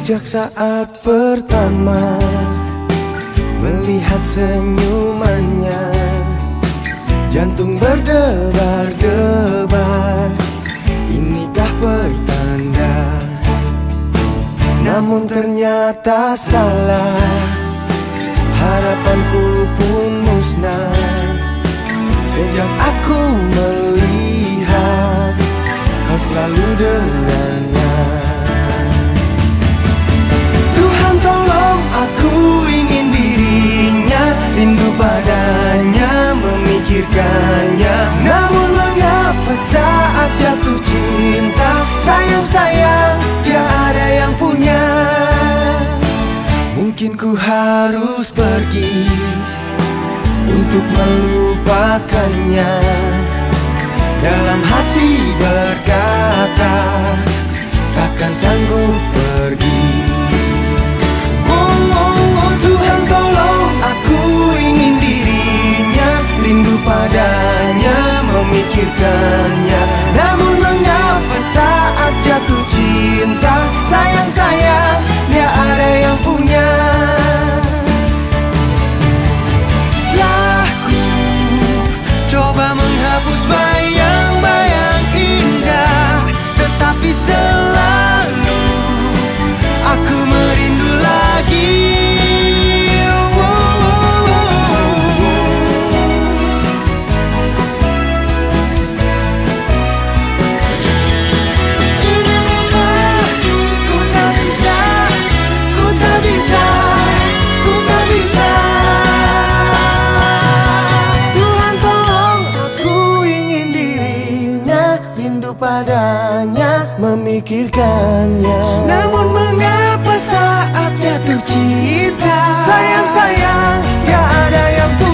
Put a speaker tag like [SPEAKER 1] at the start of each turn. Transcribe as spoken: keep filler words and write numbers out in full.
[SPEAKER 1] Sejak saat pertama melihat senyumannya, jantung berdebar-debar. Inikah pertanda? Namun ternyata salah. Harapanku pun musnah sejak aku melihat kau selalu dengannya. Tuhan tolong, aku ingin dirinya, rindu padanya, memikirkannya. Namun mengapa saat jatuh cinta, sayang-sayang dia ada yang punya. Mungkin ku harus pergi untuk melupakannya. Dalam hati berkata, takkan sanggup pergi. Oh, oh, oh, Tuhan tolong, aku ingin dirinya, rindu padanya, memikirkannya. Namun mengapa saat jatuh cinta, sayang-sayang dia ada yang punya. Telah ku coba menghapus bayang-bayang indah, tetapi selalu aku merindu lagi. Oh, oh, oh, ku tak bisa, ku tak bisa, ku tak bisa. Tuhan tolong, aku ingin dirinya, rindu padanya, memikirkannya. Namun mengapa saat jatuh cinta, sayang-sayang dia ada yang punya.